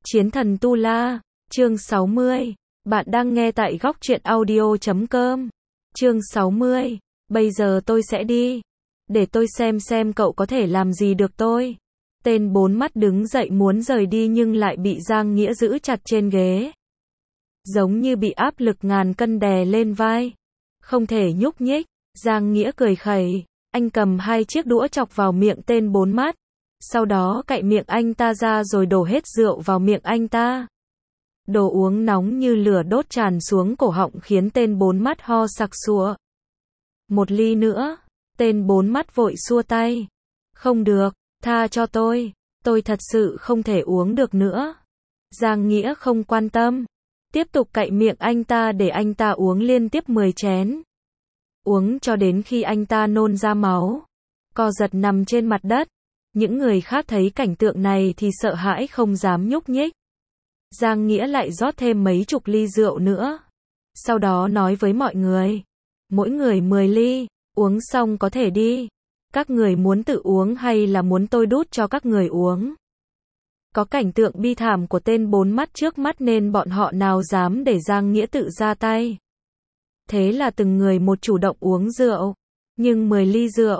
Chiến thần Tu La, chương 60. Bạn đang nghe tại góc truyện audio.com. Chương 60. Bây giờ tôi sẽ đi. Để tôi xem cậu có thể làm gì được tôi. Tên bốn mắt đứng dậy muốn rời đi nhưng lại bị Giang Nghĩa giữ chặt trên ghế. Giống như bị áp lực ngàn cân đè lên vai. Không thể nhúc nhích. Giang Nghĩa cười khẩy. Anh cầm hai chiếc đũa chọc vào miệng tên bốn mắt. Sau đó cạy miệng anh ta ra rồi đổ hết rượu vào miệng anh ta. Đồ uống nóng như lửa đốt tràn xuống cổ họng khiến tên bốn mắt ho sặc sụa. Một ly nữa. Tên bốn mắt vội xua tay. Không được, tha cho tôi thật sự không thể uống được nữa. Giang Nghĩa không quan tâm. Tiếp tục cạy miệng anh ta để anh ta uống liên tiếp 10 chén. Uống cho đến khi anh ta nôn ra máu. Co giật nằm trên mặt đất. Những người khác thấy cảnh tượng này thì sợ hãi không dám nhúc nhích. Giang Nghĩa lại rót thêm mấy chục ly rượu nữa. Sau đó nói với mọi người. Mỗi người 10 ly, uống xong có thể đi. Các người muốn tự uống hay là muốn tôi đút cho các người uống? Có cảnh tượng bi thảm của tên bốn mắt trước mắt nên bọn họ nào dám để Giang Nghĩa tự ra tay. Thế là từng người một chủ động uống rượu. Nhưng 10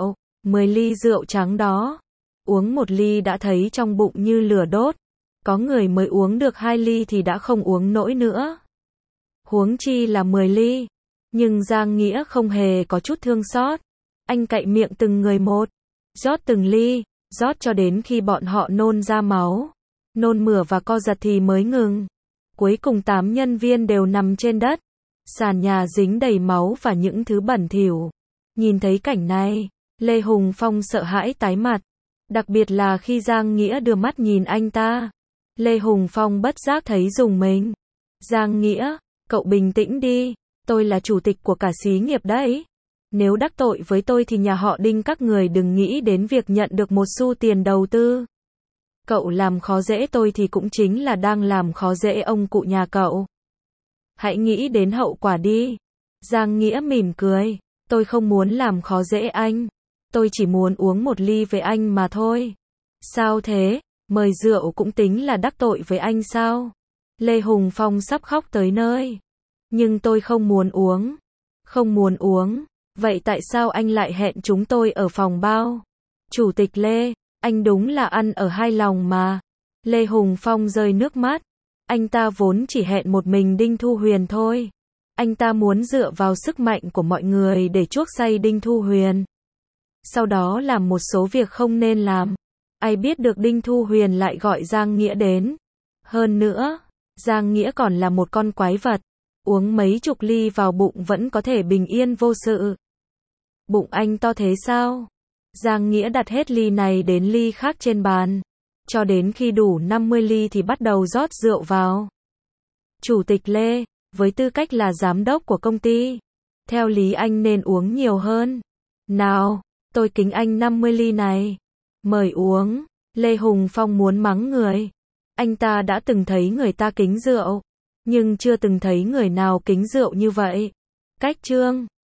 ly rượu trắng đó. Uống một ly đã thấy trong bụng như lửa đốt. Có người mới uống được 2 ly thì đã không uống nổi nữa. Huống chi là 10 ly. Nhưng Giang Nghĩa không hề có chút thương xót. Anh cạy miệng từng người một. Rót từng ly. Rót cho đến khi bọn họ nôn ra máu. Nôn mửa và co giật thì mới ngừng. Cuối cùng 8 nhân viên đều nằm trên đất. Sàn nhà dính đầy máu và những thứ bẩn thỉu. Nhìn thấy cảnh này, Lê Hùng Phong sợ hãi tái mặt. Đặc biệt là khi Giang Nghĩa đưa mắt nhìn anh ta. Lê Hùng Phong bất giác thấy rùng mình. Giang Nghĩa, cậu bình tĩnh đi. Tôi là chủ tịch của cả xí nghiệp đấy. Nếu đắc tội với tôi thì nhà họ Đinh các người đừng nghĩ đến việc nhận được một xu tiền đầu tư. Cậu làm khó dễ tôi thì cũng chính là đang làm khó dễ ông cụ nhà cậu. Hãy nghĩ đến hậu quả đi. Giang Nghĩa mỉm cười. Tôi không muốn làm khó dễ anh. Tôi chỉ muốn uống một ly với anh mà thôi. Sao thế? Mời rượu cũng tính là đắc tội với anh sao? Lê Hùng Phong sắp khóc tới nơi. Nhưng tôi không muốn uống. Không muốn uống. Vậy tại sao anh lại hẹn chúng tôi ở phòng bao? Chủ tịch Lê, anh đúng là ăn ở hai lòng mà. Lê Hùng Phong rơi nước mắt. Anh ta vốn chỉ hẹn một mình Đinh Thu Huyền thôi. Anh ta muốn dựa vào sức mạnh của mọi người để chuốc say Đinh Thu Huyền. Sau đó làm một số việc không nên làm. Ai biết được Đinh Thu Huyền lại gọi Giang Nghĩa đến. Hơn nữa, Giang Nghĩa còn là một con quái vật. Uống mấy chục ly vào bụng vẫn có thể bình yên vô sự. Bụng anh to thế sao? Giang Nghĩa đặt hết ly này đến ly khác trên bàn. Cho đến khi đủ 50 ly thì bắt đầu rót rượu vào. Chủ tịch Lê, với tư cách là giám đốc của công ty, theo lý anh nên uống nhiều hơn. Nào, tôi kính anh 50 ly này. Mời uống. Lê Hùng Phong muốn mắng người. Anh ta đã từng thấy người ta kính rượu. Nhưng chưa từng thấy người nào kính rượu như vậy. Cách chương